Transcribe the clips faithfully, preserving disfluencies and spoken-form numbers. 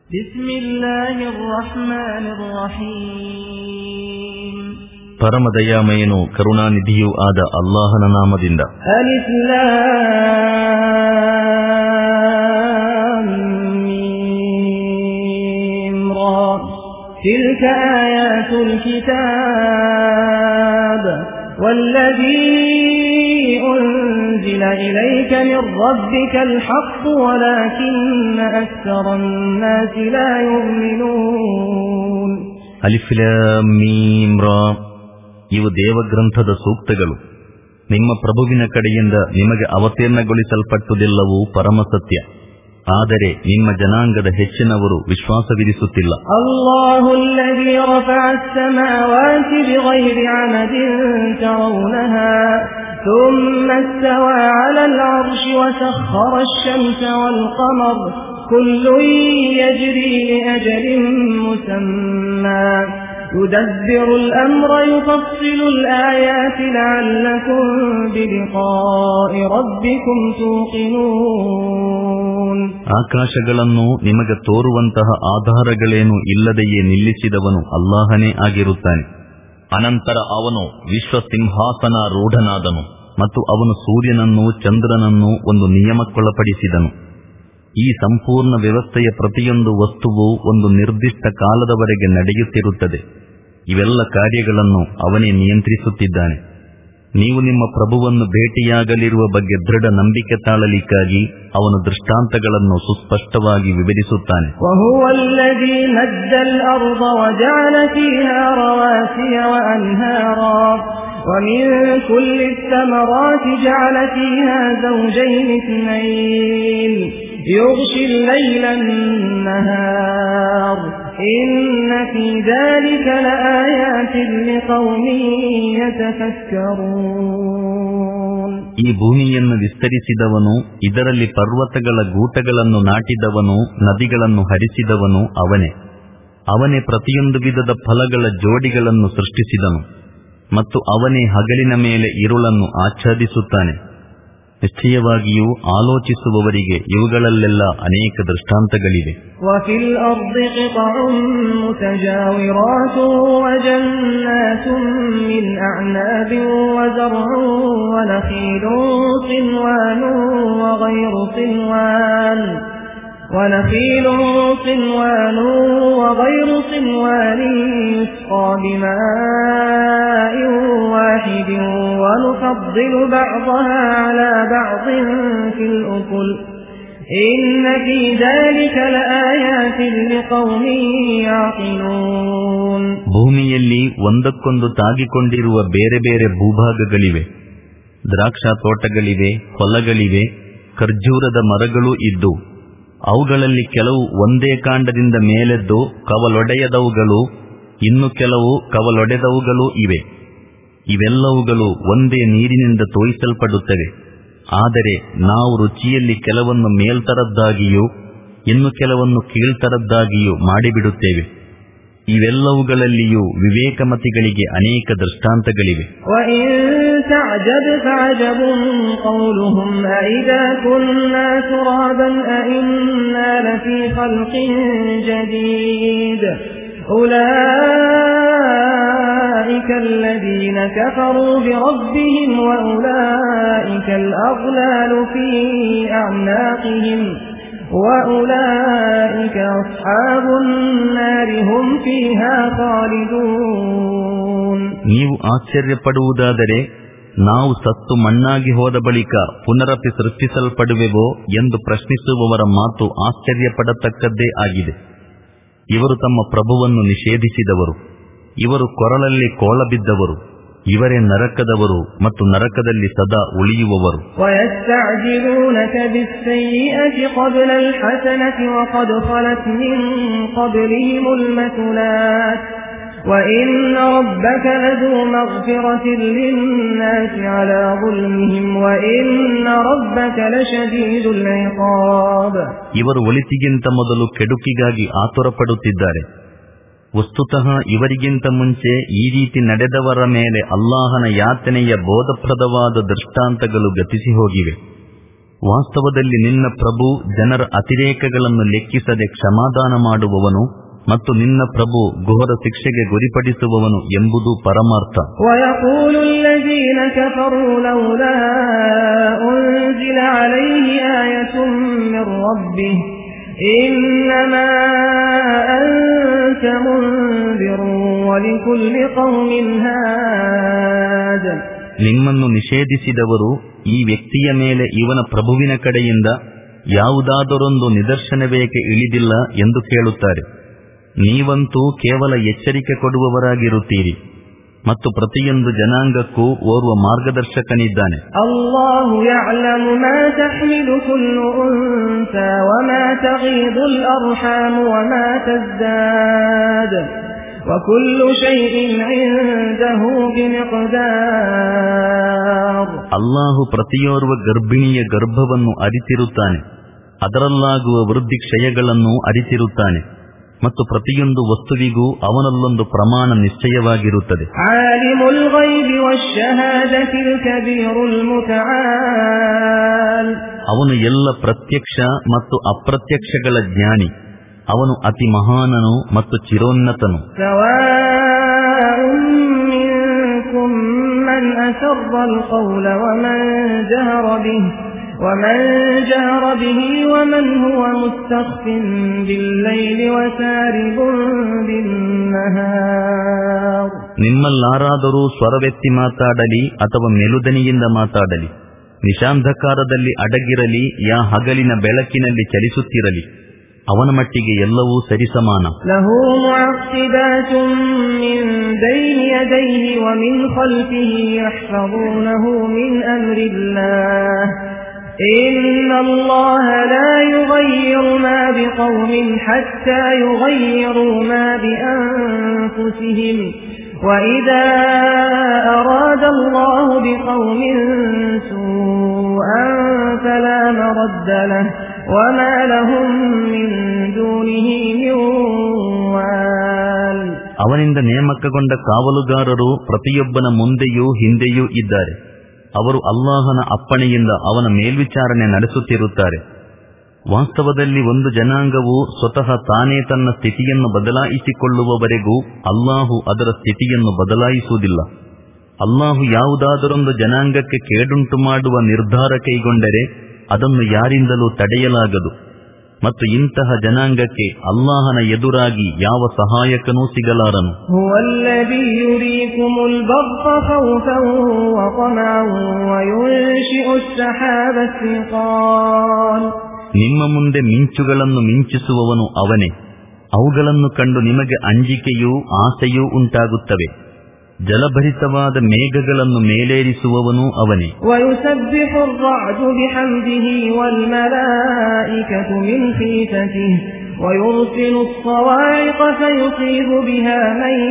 ಬಿಸ್ಮಿಲ್ಲಾಹಿರ್ ರಹ್ಮಾನಿರ್ ರಹೀಮ್. ಪರಮದಯಾಮಯನು ಕರುಣಾನಿಧಿಯೂ ಆದ ಅಲ್ಲಾಹನ ನಾಮದಿಂದ. ಅಲಿಫ್ ಲಾಮ್ ಮೀಮ್ ರಾ ತಿಲ್ಕ ಆಯಾತುಲ್ ಕಿತಾಬ್ ವಲ್ಲದೀ أنزل إليك من ربك الحق ولكن أكثر الناس لا يؤمنون. ಅಲಿಫ್ ಲಾಮ್ ಮೀಮ್ ರಾ ಇವು ದೇವಗ್ರಂಥದ ಸೂಕ್ತಗಳು. ನಿಮ್ಮ ಪ್ರಭುವಿನ ಕಡೆಯಿಂದ ನಿಮಗೆ ಅವತೀರ್ಣಗೊಳಿಸಲ್ಪಟ್ಟುದೆಲ್ಲವೂ ಪರಮಸತ್ಯ. ಆದರೆ ನಿಮ್ಮ ಜನಾಂಗದ ಹೆಚ್ಚಿನವರು ವಿಶ್ವಾಸವಿರಿಸುತ್ತಿಲ್ಲ. ಅಲ್ಲಾಹು ಅಲ್ಲದೀ ರಫಅ ಅಸ್-ಸಮಾವಾತಿ ಬಿಗೈರಿ ಅಮದಿನ್ ತರೌನಹಾ ثم استوى على العرش وسخر الشمس والقمر كل يجري لأجل مسمى يدبر الأمر يفصل الآيات لعلكم بلقاء ربكم توقنون. ಆಕಾಶಗಳನ್ನು ನಿಮಗೆ ತೋರುವಂತಹ ಆಧಾರಗಳೇನು ಇಲ್ಲದೆಯೇ ನಿಲ್ಲಿಸಿದವನು ಅಲ್ಲಾಹನೇ ಆಗಿರುತ್ತಾನೆ. ಅನಂತರ ಅವನು ವಿಶ್ವಸಿಂಹಾಸನಾರೂಢನಾದನು ಮತ್ತು ಅವನು ಸೂರ್ಯನನ್ನು ಚಂದ್ರನನ್ನು ಒಂದು ನಿಯಮಕ್ಕೊಳಪಡಿಸಿದನು. ಈ ಸಂಪೂರ್ಣ ವ್ಯವಸ್ಥೆಯ ಪ್ರತಿಯೊಂದು ವಸ್ತುವು ಒಂದು ನಿರ್ದಿಷ್ಟ ಕಾಲದವರೆಗೆ ನಡೆಯುತ್ತಿರುತ್ತದೆ. ಇವೆಲ್ಲ ಕಾರ್ಯಗಳನ್ನು ಅವನೇ ನಿಯಂತ್ರಿಸುತ್ತಿದ್ದಾನೆ. ನೀವು ನಿಮ್ಮ ಪ್ರಭುವನ್ನು ಭೇಟಿಯಾಗಲಿರುವ ಬಗ್ಗೆ ದೃಢ ನಂಬಿಕೆ ತಾಳಲಿಕ್ಕಾಗಿ ಅವನು ದೃಷ್ಟಾಂತಗಳನ್ನು ಸುಸ್ಪಷ್ಟವಾಗಿ ವಿವರಿಸುತ್ತಾನೆ. ومن كل الثمرات جعل فيها زوجين اثنين يغشي الليل النهار إن في ذلك لآيات لقوم يتفكرون. ಈ ಭೂಮಿಯನ್ನು ವಿಸ್ತರಿಸಿದವನು, ಇದರಲ್ಲಿ ಪರ್ವತಗಳ ಗೂಟಗಳನ್ನು ನಾಟಿದವನು, ನದಿಗಳನ್ನು ಹರಿಸಿದವನು ಅವನೇ. ಅವನೇ ಪ್ರತಿಯೊಂದು ವಿಧದ ಫಲಗಳ ಜೋಡಿಗಳನ್ನು ಸೃಷ್ಟಿಸಿದನು ಮತ್ತು ಅವನೇ ಹಗಲಿನ ಮೇಲೆ ಇರುಳನ್ನು ಆಚ್ಛಾದಿಸುತ್ತಾನೆ. ನಿಶ್ಚಯವಾಗಿಯೂ ಆಲೋಚಿಸುವವರಿಗೆ ಇವುಗಳಲ್ಲೆಲ್ಲ ಅನೇಕ ದೃಷ್ಟಾಂತಗಳಿವೆ. ವಫಿಲ್ ಅರ್ದಿ ಕಿತഉಂ ಮುತಜಾವಿರಾತುಂ ವಜನ್ನಾತುಂ ಮಿನ್ ಅಅನಾಬಿನ್ ವಜರ್ഉನ್ ವನಖೀಲುನ್ ಸಿನ್ವಾನುನ್ ವಗೈರು ಸಿನ್ವಾನ್ ونخيل صنوان وغير صنوان يسقى بماء واحد ونفضل بعضها على بعض في الأكل إن في ذلك لآيات لقوم يعقلون. ಭೂಮಿಯಲ್ಲಿ ಒಂದಕ್ಕೊಂದು ತಾಗಿಕೊಂಡಿರುವ ಬೇರೆ ಬೇರೆ ಭೂಭಾಗಗಳಿವೆ. ದ್ರಾಕ್ಷಾ ತೋಟಗಳಿವೆ, ಹೊಲಗಳಿವೆ, ಖರ್ಜೂರದ ಮರಗಳೂ ಇದ್ದು ಅವುಗಳಲ್ಲಿ ಕೆಲವು ಒಂದೇ ಕಾಂಡದಿಂದ ಮೇಲೆದ್ದು ಕವಲೊಡೆಯದವುಗಳು, ಇನ್ನು ಕೆಲವು ಕವಲೊಡೆದವುಗಳೂ ಇವೆ. ಇವೆಲ್ಲವುಗಳು ಒಂದೇ ನೀರಿನಿಂದ ತೋಯಿಸಲ್ಪಡುತ್ತವೆ. ಆದರೆ ನಾವು ರುಚಿಯಲ್ಲಿ ಕೆಲವನ್ನು ಮೇಲ್ತರದ್ದಾಗಿಯೂ ಇನ್ನು ಕೆಲವನ್ನು ಕೀಳ್ತರದ್ದಾಗಿಯೂ ಮಾಡಿಬಿಡುತ್ತೇವೆ. ಇವೆಲ್ಲವುಗಳಲ್ಲಿಯೂ ವಿವೇಕಮತಿಗಳಿಗೆ ಅನೇಕ ದೃಷ್ಟಾಂತಗಳಿವೆ. أولئك الذين كفروا بربهم وأولئك الأغلال في أعناقهم وأولئك أصحاب النار هم فيها خالدون. ನೀವು ಆಶ್ಚರ್ಯಪಡುವುದಾದರೆ ನಾವು ಸತ್ತು ಮಣ್ಣಾಗಿ ಹೋದ ಬಳಿಕ ಪುನರಪಿ ಸೃಷ್ಟಿಸಲ್ಪಡುವೆವೋ ಎಂದು ಪ್ರಶ್ನಿಸುವವರ ಮಾತು ಆಶ್ಚರ್ಯಪಡತಕ್ಕದ್ದೇ ಆಗಿದೆ. ಇವರು ತಮ್ಮ ಪ್ರಭುವನ್ನು ನಿಷೇಧಿಸಿದವರು, ಇವರು ಕೊರಳಲ್ಲಿ ಕೋಳ ಬಿದ್ದವರು, ಇವರೇ ನರಕದವರು ಮತ್ತು ನರಕದಲ್ಲಿ ಸದಾ ಉಳಿಯುವವರು. وَيَسْتَعْجِلُونَكَ بِالسَّيِّئَةِ قَبْلَ الْحَسَنَةِ وَقَدْ خَلَتْ مِن قَبْلِهِمُ الْمَثُلَاتُ وَإِنَّ رَبَّكَ لَذُو مَغْفِرَةٍ لِلنَّاسِ عَلَى ظُلْمِهِمْ وَإِنَّ رَبَّكَ لَشَدِيدُ الْعِقَابِ. ಇವರು ಒಳಿತಿಗಿಂತ ಮೊದಲು ಕೆಡುಕಿಗಾಗಿ ಆತುರಪಡುತ್ತಿದ್ದಾರೆ. ವಸ್ತುತಃ ಇವರಿಗಿಂತ ಮುಂಚೆ ಈ ರೀತಿ ನಡೆದವರ ಮೇಲೆ ಅಲ್ಲಾಹನ ಯಾತನೆಯ ಬೋಧಪ್ರದವಾದ ದೃಷ್ಟಾಂತಗಳು ಗತಿಸಿ ಹೋಗಿವೆ. ವಾಸ್ತವದಲ್ಲಿ ನಿನ್ನ ಪ್ರಭು ಜನರ ಅತಿರೇಕಗಳನ್ನು ಲೆಕ್ಕಿಸದೆ ಕ್ಷಮಾದಾನ ಮಾಡುವವನು ಮತ್ತು ನಿನ್ನ ಪ್ರಭು ಘೋರ ಶಿಕ್ಷೆಗೆ ಗುರಿಪಡಿಸುವವನು ಎಂಬುದು ಪರಮಾರ್ಥ. ನಿಮ್ಮನ್ನು ನಿಷೇಧಿಸಿದವರು ಈ ವ್ಯಕ್ತಿಯ ಮೇಲೆ ಇವನ ಪ್ರಭುವಿನ ಕಡೆಯಿಂದ ಯಾವುದಾದರೊಂದು ನಿದರ್ಶನವೇಕೆ ಇಳಿದಿಲ್ಲ ಎಂದು ಕೇಳುತ್ತಾರೆ. ನೀವಂತೂ ಕೇವಲ ಎಚ್ಚರಿಕೆ ಕೊಡುವವರಾಗಿರುತ್ತೀರಿ ಮತ್ತು ಪ್ರತಿಯೊಂದು ಜನಾಂಗಕ್ಕೂ ಓರ್ವ ಮಾರ್ಗದರ್ಶಕನಿದ್ದಾನೆ. ಅಲ್ಲಾಹು ಯಅಲಮು ಮಾ ತಹ್ಮಿಲು ಕುಲ್ಲು ಉನ್ಸಾ ವಮಾ ತಗೀದುಲ್ ಅರ್ಹಾಮ್ ವಮಾ ತಜ್ದಾದ್ ವಕುಲ್ಲು ಶೈಇನ್ ಇಂದಹು ಬಿಮಿಕ್ದಾರ್. ಅಲ್ಲಾಹು ಪ್ರತಿಯೋರ್ವ ಗರ್ಭಿಣಿಯ ಗರ್ಭವನ್ನು ಅರಿತಿರುತ್ತಾನೆ, ಅದರಲ್ಲಾಗುವ ವೃದ್ಧಿ ಕ್ಷಯಗಳನ್ನು ಅರಿತಿರುತ್ತಾನೆ ಮತ್ತು ಪ್ರತಿಯೊಂದು ವಸ್ತುವಿಗೂ ಅವನಲ್ಲೊಂದು ಪ್ರಮಾಣ ನಿಶ್ಚಯವಾಗಿರುತ್ತದೆ. ಆಲಿಮುಲ್ ಗೈಬಿ ವಶ್ಶಹಾದತಿಲ್ ಕಬೀರುಲ್ ಮುತಆಲ್. ಅವನು ಎಲ್ಲ ಪ್ರತ್ಯಕ್ಷ ಮತ್ತು ಅಪ್ರತ್ಯಕ್ಷಗಳ ಜ್ಞಾನಿ, ಅವನು ಅತಿ ಮಹಾನನು ಮತ್ತು ಚಿರೋನ್ನತನು. ಸವಾಉನ್ ಮಿನ್ಕುಂ ಮನ್ ಅಸರ್ರಲ್ ಕೌಲ ವಮನ್ ಜಹರ ಬಿಹಿ ومن جهر به ومن هو مستخف بالليل وسارب بالنهار. ನಿಮ್ಮಲ್ಲಾರಾದರೂ ಸ್ವರವೆತ್ತಿ ಮಾತಾಡಲಿ ಅಥವಾ ಮೆಲುದನಿಯಿಂದ ಮಾತಾಡಲಿ, ನಿಶಾಂಧಕಾರದಲ್ಲಿ ಅಡಗಿರಲಿ ಯಾ ಹಗಲಿನ ಬೆಳಕಿನಲ್ಲಿ ಚಲಿಸುತ್ತಿರಲಿ, ಅವನ ಮಟ್ಟಿಗೆ ಎಲ್ಲವೂ ಸರಿಸಮಾನ. ಲಹು ಮುಅಕ್ಕಿಬಾತುಂ ಮಿನ್ ಬೈನಿ ಯದೈಹಿ ವ ಮಿನ್ ಖಲ್ಫಿಹಿ ಯಹ್ಫಜೂನಹು ಮಿನ್ ಅಮ್ರಿಲ್ಲಾಹ್ إن الله لا يغير ما بقوم حتى يغيروا ما بأنفسهم وإذا أراد الله بقوم سوءا فلا مرد له وما لهم من دونه من وال. ಅವನಿಂದ ನೇಮಕಗೊಂಡ ಕಾವಲುಗಾರರು ಪ್ರತಿಯೊಬ್ಬನ ಮುಂದೆಯೂ ಹಿಂದೆಯೂ ಇದ್ದಾರೆ. ಅವರು ಅಲ್ಲಾಹನ ಅಪ್ಪಣೆಯಿಂದ ಅವನ ಮೇಲ್ವಿಚಾರಣೆ ನಡೆಸುತ್ತಿರುತ್ತಾರೆ. ವಾಸ್ತವದಲ್ಲಿ ಒಂದು ಜನಾಂಗವು ಸ್ವತಃ ತಾನೇ ತನ್ನ ಸ್ಥಿತಿಯನ್ನು ಬದಲಾಯಿಸಿಕೊಳ್ಳುವವರೆಗೂ ಅಲ್ಲಾಹು ಅದರ ಸ್ಥಿತಿಯನ್ನು ಬದಲಾಯಿಸುವುದಿಲ್ಲ. ಅಲ್ಲಾಹು ಯಾವುದಾದರೊಂದು ಜನಾಂಗಕ್ಕೆ ಕೇಡುಂಟು ಮಾಡುವ ನಿರ್ಧಾರ ಕೈಗೊಂಡರೆ ಅದನ್ನು ಯಾರಿಂದಲೂ ತಡೆಯಲಾಗದು ಮತ್ತು ಇಂತಹ ಜನಾಂಗಕ್ಕೆ ಅಲ್ಲಾಹನ ಎದುರಾಗಿ ಯಾವ ಸಹಾಯಕನೂ ಸಿಗಲಾರನು. ಹುವಲ್ಲದೀ ಯುರೀಕುಮುಲ್ ಬರ್ಕ ಖೌಫನ್ ವ ತಮಅನ್ ವ ಯುನ್ಶಿഉ ಅಸ್ಸಹಾಬ ಸಿಕಾಲ್. ನಿಮ್ಮ ಮುಂದೆ ಮಿಂಚುಗಳನ್ನು ಮಿಂಚಿಸುವವನು ಅವನೇ, ಅವುಗಳನ್ನು ಕಂಡು ನಿಮಗೆ ಅಂಜಿಕೆಯೂ ಆಸೆಯೂ ಉಂಟಾಗುತ್ತವೆ. ಜಲಭರಿತವಾದ ಮೇಘಗಳನ್ನು ಮೇಲೇರಿಸುವವನೂ ಅವನೇ. ವಯುಸಬ್ಬಿಹು ಅರ್-ರಅದು ಬಿಹಮ್ದಿಹಿ ವಲ್ ಮಲಾಯಿಕತು ಮಿನ್ ಖೀಫತಿಹಿ ವಯುರ್ಸಿಲು ಅಸ್-ಸವಾಯಿಕ ಫಯುಸೀಬು ಬಿಹಾ ಮನ್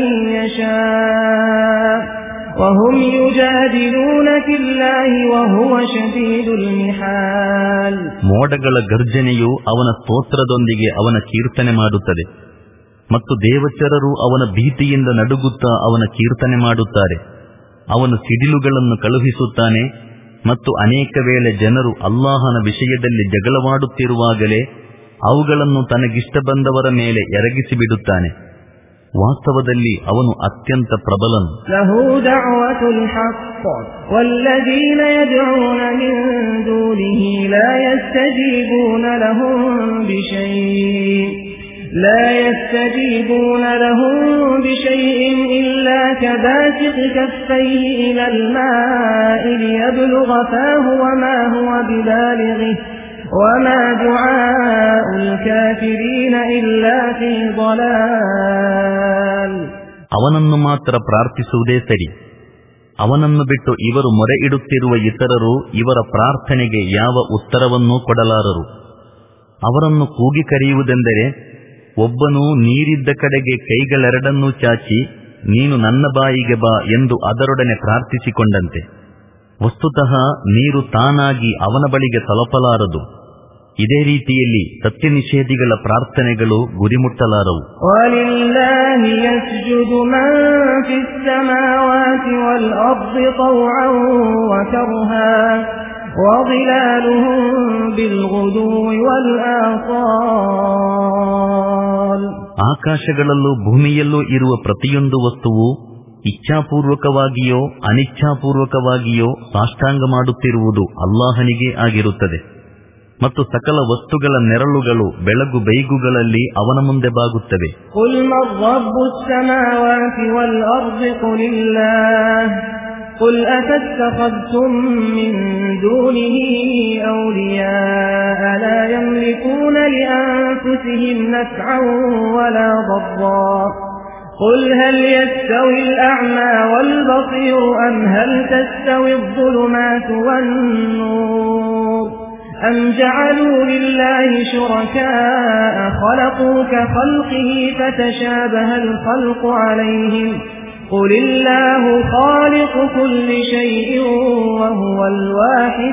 ಯಶಾಅ ವಹುಂ ಯುಜಾದಿಲೂನ ಫಿಲ್ಲಾಹಿ ವಹುವ ಶದೀದುಲ್ ಮಿಹಾಲ್. ಮೋಡಗಳ ಗರ್ಜನೆಯು ಅವನ ಸ್ತೋತ್ರದೊಂದಿಗೆ ಅವನ ಕೀರ್ತನೆ ಮಾಡುತ್ತದೆ ಮತ್ತು ದೇವಚರರು ಅವನ ಭೀತಿಯಿಂದ ನಡುಗುತ್ತಾ ಅವನ ಕೀರ್ತನೆ ಮಾಡುತ್ತಾರೆ. ಅವನು ಸಿಡಿಲುಗಳನ್ನು ಕಳುಹಿಸುತ್ತಾನೆ ಮತ್ತು ಅನೇಕ ವೇಳೆ ಜನರು ಅಲ್ಲಾಹನ ವಿಷಯದಲ್ಲಿ ಜಗಳವಾಡುತ್ತಿರುವಾಗಲೇ ಅವುಗಳನ್ನು ತನಗಿಷ್ಟ ಬಂದವರ ಮೇಲೆ ಎರಗಿಸಿಬಿಡುತ್ತಾನೆ. ವಾಸ್ತವದಲ್ಲಿ ಅವನು ಅತ್ಯಂತ ಪ್ರಬಲನು. ಲಹು ದಅವತುಲ್ ಹಕ್ ವಲ್ಲದೀನ ಯದ್ಊನ ಮಿನ್ ದೂನಿಹಿ ಲಾ ಯಸ್ತಜೀಬೂನ ಲಹುಂ ಬಿಶೈಇನ್ لا يستجيبون لهم بشيء إلا كباسط كفيه إلى الماء ليبلغ فاه وما هو ببالغه وما دعاء الكافرين إلا في ضلال. ಅವನನ್ನು ಮಾತ್ರ ಪ್ರಾರ್ಥಿಸುವುದೇ ಸರಿ. ಅವನನ್ನು ಬಿಟ್ಟು ಇವರು ಮೊರೆ ಇಡುತ್ತಿರುವ ಇತರರು ಇವರ ಪ್ರಾರ್ಥನೆಗೆ ಯಾವ ಉತ್ತರವನ್ನೂ ಕೊಡಲಾರರು. ಅವರನ್ನು ಕೂಗಿ ಕರೆಯುವುದೆಂದರೆ ಒಬ್ಬನು ನೀರಿದ್ದ ಕಡೆಗೆ ಕೈಗಳೆರಡನ್ನೂ ಚಾಚಿ ನೀನು ನನ್ನ ಬಾಯಿಗೆ ಬಾ ಎಂದು ಅದರೊಡನೆ ಪ್ರಾರ್ಥಿಸಿಕೊಂಡಂತೆ. ವಸ್ತುತಃ ನೀರು ತಾನಾಗಿ ಅವನ ಬಳಿಗೆ ತಲುಪಲಾರದು. ಇದೇ ರೀತಿಯಲ್ಲಿ ಸತ್ಯ ನಿಷೇಧಿಗಳ ಪ್ರಾರ್ಥನೆಗಳು ಗುರಿಮುಟ್ಟಲಾರವು. ವಲಿಲ್ಲಾಹಿ ಯಸ್ಜುದು ಮನ್ ಫಿಸ್ ಸಮಾವಾತಿ ವಲ್ ಅರ್ದಿ ತೌಅನ್ ವ ಕರ್ಹಾ وظلالهم بالغدو والآصال. ಆಕಾಶಗಳಲ್ಲೂ ಭೂಮಿಯಲ್ಲೂ ಇರುವ ಪ್ರತಿಯೊಂದು ವಸ್ತುವು ಇಚ್ಛಾಪೂರ್ವಕವಾಗಿಯೋ ಅನಿಚ್ಛಾಪೂರ್ವಕವಾಗಿಯೋ ಸಾಷ್ಟಾಂಗ ಮಾಡುತ್ತಿರುವುದು ಅಲ್ಲಾಹನಿಗೆ ಆಗಿರುತ್ತದೆ. ಮತ್ತು ಸಕಲ ವಸ್ತುಗಳ ನೆರಳುಗಳು ಬೆಳಗು ಬೈಗುಗಳಲ್ಲಿ ಅವನ ಮುಂದೆ ಬಾಗುತ್ತವೆ. ಕುಲ್ ಮನ್ ರಬ್ಬುಸ್ ಸಮಾವಾತಿ ವಲ್ ಅರ್ದಿ ಕುಲಿಲ್ಲಾಹ್ ಕುಲ್ ಅತತ್ತಖದ್ತುಂ ಮಿನ್ ದೂನಿಹಿ ಔಲಿಯಾಅ ಲಾ ಯಮ್ಲಿಕೂನ ಲಿಅನ್ಫುಸಿಹಿಂ ನಫ್ಅನ್ ವಲಾ ضرا قل هل يستوي الأعمى والبصير أم هل تستوي الظلمات والنور أم جعلوا لله شركاء خلقوا كخلقه فتشابه الخلق عليهم قل الله خالق كل شيء وهو الواحد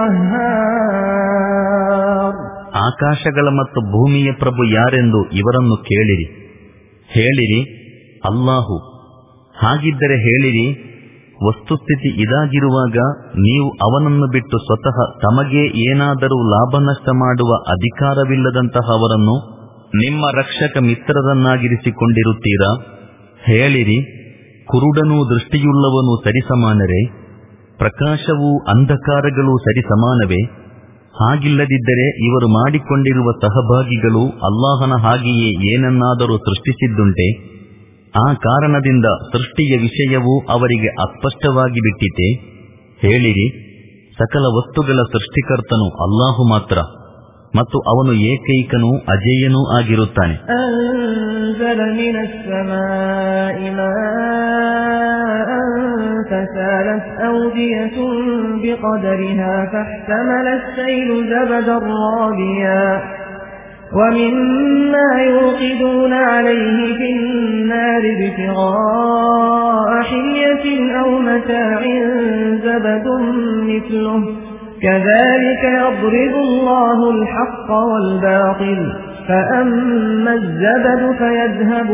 القهار. ಆಕಾಶಗಳ ಮತ್ತು ಭೂಮಿಯ ಪ್ರಭು ಯಾರೆಂದು ಇವರನ್ನು ಕೇಳಿರಿ. ಹೇಳಿರಿ, ಅಲ್ಲಾಹು. ಹಾಗಿದ್ದರೆ ಹೇಳಿರಿ, ವಸ್ತುಸ್ಥಿತಿ ಇದಾಗಿರುವಾಗ ನೀವು ಅವನನ್ನು ಬಿಟ್ಟು ಸ್ವತಃ ತಮಗೆ ಏನಾದರೂ ಲಾಭ ನಷ್ಟ ಮಾಡುವ ಅಧಿಕಾರವಿಲ್ಲದಂತಹವರನ್ನು ನಿಮ್ಮ ರಕ್ಷಕ ಮಿತ್ರರನ್ನಾಗಿರಿಸಿಕೊಂಡಿರುತ್ತೀರಾ? ಹೇಳಿರಿ, ಕುರುಡನೂ ದೃಷ್ಟಿಯುಳ್ಳವನೂ ಸರಿಸಮಾನರೇ? ಪ್ರಕಾಶವೂ ಅಂಧಕಾರಗಳೂ ಸರಿಸಮಾನವೇ? ಹಾಗಿಲ್ಲದಿದ್ದರೆ ಇವರು ಮಾಡಿಕೊಂಡಿರುವ ಸಹಭಾಗಿಗಳು ಅಲ್ಲಾಹನ ಹಾಗೆಯೇ ಏನನ್ನಾದರೂ ಸೃಷ್ಟಿಸಿದ್ದುಂಟೆ? ಆ ಕಾರಣದಿಂದ ಸೃಷ್ಟಿಯ ವಿಷಯವೂ ಅವರಿಗೆ ಅಸ್ಪಷ್ಟವಾಗಿ ಬಿಟ್ಟಿತೆ. ಹೇಳಿರಿ, ಸಕಲ ವಸ್ತುಗಳ ಸೃಷ್ಟಿಕರ್ತನು ಅಲ್ಲಾಹು ಮಾತ್ರ, ಮತ್ತು ಅವನು ಏಕೈಕನೂ ಅಜೇಯನೂ ಆಗಿರುತ್ತಾನೆ. أنزل من السماء ماء فسالت أودية بقدرها فاحتمل السيل زبدا رابيا ومما يوقدون عليه في النار ابتغاء حلية أو متاع زبد مثله كذلك يضرب الله الحق والباطل فأما الزبد فيذهب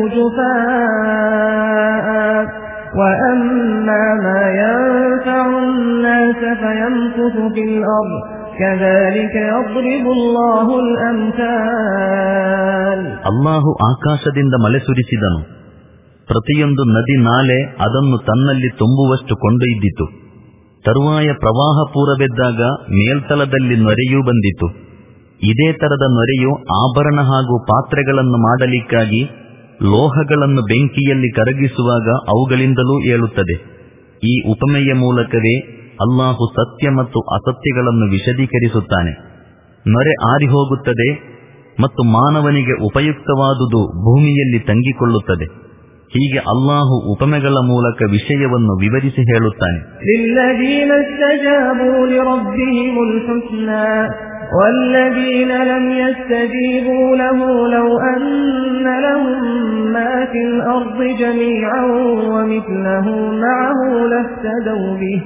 جفاء وأما ما ينفع الناس فيمكث في الأرض كذلك يضرب الله الأمثال. ಅಲ್ಲಾಹು ಆಕಾಶದಿಂದ ಮಳೆ ಸುರಿಸಿದನು. ಪ್ರತಿಯೊಂದು ನದಿ ನಾಲೆ ಅದನ್ನು ತನ್ನಲ್ಲಿ ತುಂಬುವಷ್ಟು ಕೊಂಡೊಯ್ದಿತು. ತರುವಾಯ ಪ್ರವಾಹ ಪೂರವೆದ್ದಾಗ ಮೇಲ್ತಲದಲ್ಲಿ ನೊರೆಯೂ ಬಂದಿತು. ಇದೇ ತರದ ನೊರೆಯು ಆಭರಣ ಹಾಗೂ ಪಾತ್ರೆಗಳನ್ನು ಮಾಡಲಿಕ್ಕಾಗಿ ಲೋಹಗಳನ್ನು ಬೆಂಕಿಯಲ್ಲಿ ಕರಗಿಸುವಾಗ ಅವುಗಳಿಂದಲೂ ಏಳುತ್ತದೆ. ಈ ಉಪಮೆಯ ಮೂಲಕವೇ ಅಲ್ಲಾಹು ಸತ್ಯ ಮತ್ತು ಅಸತ್ಯಗಳನ್ನು ವಿಶದೀಕರಿಸುತ್ತಾನೆ. ನೊರೆ ಆರಿಹೋಗುತ್ತದೆ ಮತ್ತು ಮಾನವನಿಗೆ ಉಪಯುಕ್ತವಾದುದು ಭೂಮಿಯಲ್ಲಿ ತಂಗಿಕೊಳ್ಳುತ್ತದೆ. ಹೀಗೆ ಅಲ್ಲಾಹು ಉಪಮೆಗಳ ಮೂಲಕ ವಿಷಯವನ್ನು ವಿವರಿಸಿ ಹೇಳುತ್ತಾನೆ. للذين استجابوا لربهم الحسنى والذين لم يستجيبوا له لو أن لهم ما في الأرض جميعا ومثله معه لافتدوا به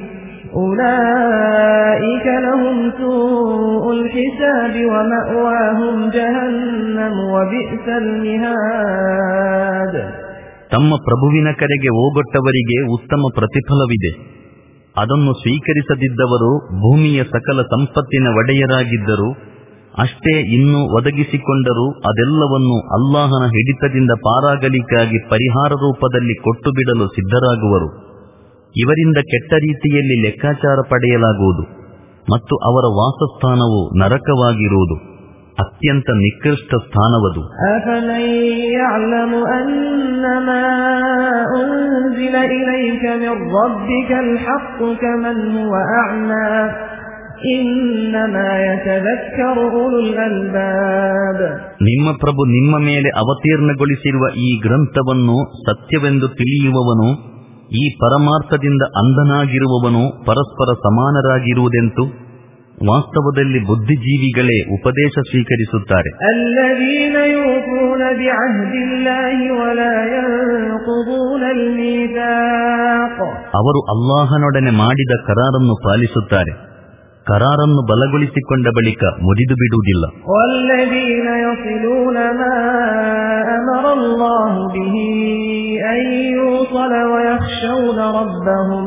أولئك لهم سوء الحساب ومأواهم جهنم وبئس المهاد. ತಮ್ಮ ಪ್ರಭುವಿನ ಕಡೆಗೆ ಓಗೊಟ್ಟವರಿಗೆ ಉತ್ತಮ ಪ್ರತಿಫಲವಿದೆ. ಅದನ್ನು ಸ್ವೀಕರಿಸದಿದ್ದವರು ಭೂಮಿಯ ಸಕಲ ಸಂಪತ್ತಿನ ಒಡೆಯರಾಗಿದ್ದರು. ಅಷ್ಟೇ ಇನ್ನೂ ಒದಗಿಸಿಕೊಂಡರೂ ಅದೆಲ್ಲವನ್ನು ಅಲ್ಲಾಹನ ಹಿಡಿತದಿಂದ ಪಾರಾಗಲಿಕ್ಕಾಗಿ ಪರಿಹಾರ ರೂಪದಲ್ಲಿ ಕೊಟ್ಟು ಬಿಡಲು ಸಿದ್ಧರಾಗುವರು. ಇವರಿಂದ ಕೆಟ್ಟ ರೀತಿಯಲ್ಲಿ ಲೆಕ್ಕಾಚಾರ ಪಡೆಯಲಾಗುವುದು ಮತ್ತು ಅವರ ವಾಸಸ್ಥಾನವು ನರಕವಾಗಿರುವುದು. ಅತ್ಯಂತ ನಿಕೃಷ್ಟ ಸ್ಥಾನವದು. أفمن يعلم أنما أنزل إليك من ربك الحق كمن هو أعمى إنما يتذكر أولو الألباب. ನಿಮ್ಮ ಪ್ರಭು ನಿಮ್ಮ ಮೇಲೆ ಅವತೀರ್ಣಗೊಳಿಸಿರುವ ಈ ಗ್ರಂಥವನ್ನು ಸತ್ಯವೆಂದು ತಿಳಿಯುವವನು ಈ ಪರಮಾರ್ಥದಿಂದ ಅಂಧನಾಗಿರುವವನು ಪರಸ್ಪರ ಸಮಾನರಾಗಿರುವುದೆಂತು ವಾಸ್ತವದಲ್ಲಿ ಬುದ್ಧಿಜೀವಿಗಳೇ ಉಪದೇಶ ಸ್ವೀಕರಿಸುತ್ತಾರೆ. الذين يوفون بعهد الله ولا ينقضون الميثاق. ಅವರು ಅಲ್ಲಾಹನೊಡನೆ ಮಾಡಿದ ಕರಾರನ್ನು ಪಾಲಿಸುತ್ತಾರೆ, ಕರಾರನ್ನು ಬಲಗೊಳಿಸಿಕೊಂಡ ಬಳಿಕ ಮುರಿದು ಬಿಡುವುದಿಲ್ಲ. والذين يصلون ما أمر الله به أن يوصل ويخشون ربهم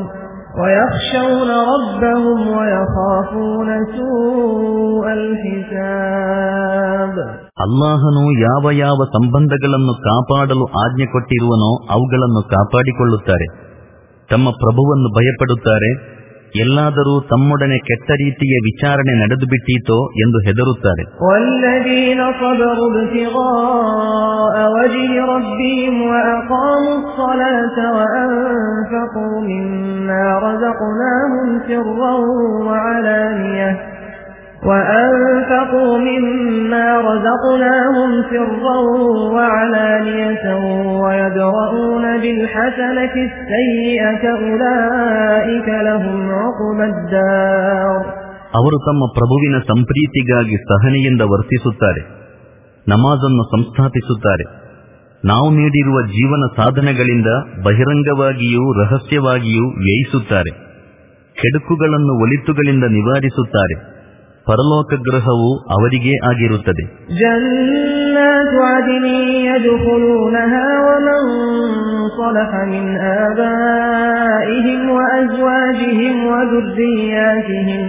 ويخشون ربهم ويخافون سوء الحساب. ಅಲ್ಲಾಹನು ಯಾವ ಯಾವ ಸಂಬಂಧಗಳನ್ನು ಕಾಪಾಡಲು ಆಜ್ಞೆ ಕೊಟ್ಟಿರುವನೋ ಅವುಗಳನ್ನು ಕಾಪಾಡಿಕೊಳ್ಳುತ್ತಾರೆ. ತಮ್ಮ ಪ್ರಭುವನ್ನು ಭಯಪಡುತ್ತಾರೆ. ಎಲ್ಲಾದರೂ ತಮ್ಮೊಡನೆ ಕೆಟ್ಟ ರೀತಿಯ ವಿಚಾರಣೆ ನಡೆದು ಬಿಟ್ಟೀತೋ ಎಂದು ಹೆದರುತ್ತಾರೆ. والذين صبروا ابتغاء وجه ربهم وأقاموا الصلاة وأنفقوا مما رزقناهم سرا وعلانية وأنفقوا مما رزقناهم سرا وعلانية ويدرؤون بالحسنة السيئة أولئك لهم عقبى الدار. ಅವರು ತಮ್ಮ ಪ್ರಭುವಿನ ಸಂಪ್ರೀತಿಗಾಗಿ ಸಹನೆಯಿಂದ ವರ್ತಿಸುತ್ತಾರೆ, ನಮಾಜನ್ನು ಸಂಸ್ಥಾಪಿಸುತ್ತಾರೆ, ನಾವು ನೀಡಿರುವ ಜೀವನ ಸಾಧನಗಳಿಂದ ಬಹಿರಂಗವಾಗಿಯೂ ರಹಸ್ಯವಾಗಿಯೂ ವ್ಯಯಿಸುತ್ತಾರೆ, ಕೆಡುಕುಗಳನ್ನು ಒಳಿತುಗಳಿಂದ ನಿವಾರಿಸುತ್ತಾರೆ. ಪರಲೋಕ ಗೃಹವು ಅವರಿಗೇ ಆಗಿರುತ್ತದೆ. ಜನ್ನಾತು ಅದ್ನಿ ಯದ್ಖುಲೂನಹಾ ವಮನ್ صلح من آبائهم وأزواجهم وذرياتهم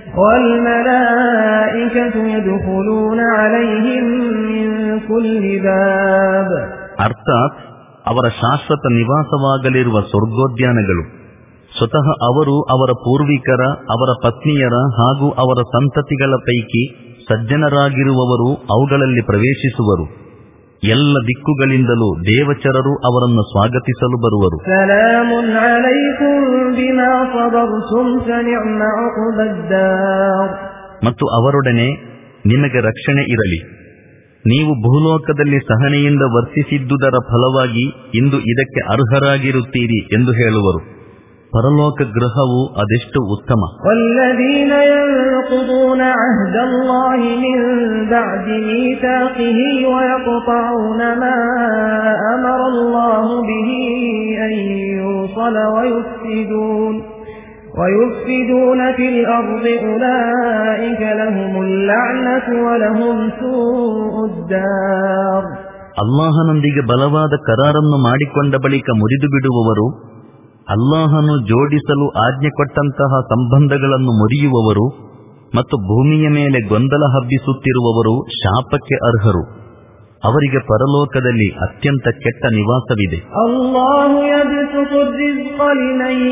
والملائكة يدخلون عليهم من كل باب. ಅರ್ಥಾತ್ ಅವರ ಶಾಶ್ವತ ನಿವಾಸವಾಗಲಿರುವ ಸ್ವರ್ಗೋದ್ಯಾನಗಳು ಸ್ವತಃ ಅವರು, ಅವರ ಪೂರ್ವಿಕರ, ಅವರ ಪತ್ನಿಯರ ಹಾಗೂ ಅವರ ಸಂತತಿಗಳ ಪೈಕಿ ಸಜ್ಜನರಾಗಿರುವವರು ಅವುಗಳಲ್ಲಿ ಪ್ರವೇಶಿಸುವರು. ಎಲ್ಲ ದಿಕ್ಕುಗಳಿಂದಲೂ ದೇವಚರರು ಅವರನ್ನು ಸ್ವಾಗತಿಸಲು ಬರುವರು. ಸಲಾಮುನ್ ಅಲೈಕುಂ ಬಿಮಾ ಸಬರ್ತುಂ ಫನಿಅಮ ಉಕ್ಬದ್ದಾರ್. ಮತ್ತು ಅವರೊಡನೆ ನಿಮಗೆ ರಕ್ಷಣೆ ಇರಲಿ, ನೀವು ಭೂಲೋಕದಲ್ಲಿ ಸಹನೆಯಿಂದ ವರ್ತಿಸಿದ್ದುದರ ಫಲವಾಗಿ ಇಂದು ಇದಕ್ಕೆ ಅರ್ಹರಾಗಿರುತ್ತೀರಿ ಎಂದು ಹೇಳುವರು. ಪರಲೋಕ ಗೃಹವು ಅದೆಷ್ಟು ಉತ್ತಮ. ವಲ್ಲದೀನ ಯನ್ಕುದೂನ ಅಹ್ದಲ್ಲಾಹಿ ಮಿನ್ ಬಅದಿ ಮೀಥಾಕಿಹಿ ವಯಕ್ತಊನ ಮಾ ಅಮರಲ್ಲಾಹು ಬಿಹಿ ಅನ್ ಯೂಸಲ ವಯುಫ್ಸಿದೂನ ವಯುಫ್ಸಿದೂನ ಫಿಲ್ ಅರ್ದಿ ಉಲೈಕ ಲಹುಮುಲ್ ಲಅನತು ವಲಹುಮ್ ಸೂಉದ್ದಾರ್. ಅಲ್ಲಾಹನೊಂದಿಗೆ ಬಲವಾದ ಕರಾರನ್ನು ಮಾಡಿಕೊಂಡ ಬಳಿಕ ಮುರಿದು ಬಿಡುವವರು, ಅಲ್ಲಾಹನು ಜೋಡಿಸಲು ಆಜ್ಞೆ ಕೊಟ್ಟಂತಹ ಸಂಬಂಧಗಳನ್ನು ಮುರಿಯುವವರು ಮತ್ತು ಭೂಮಿಯ ಮೇಲೆ ಗೊಂದಲ ಹಬ್ಬಿಸುತ್ತಿರುವವರು ಶಾಪಕ್ಕೆ ಅರ್ಹರು. ಅವರಿಗೆ ಪರಲೋಕದಲ್ಲಿ ಅತ್ಯಂತ ಕೆಟ್ಟ ನಿವಾಸವಿದೆ. ಅಲ್ಲಾಹು ಯಬ್ಸುತು ರಿಜ್ಕ ಲಿಮನ್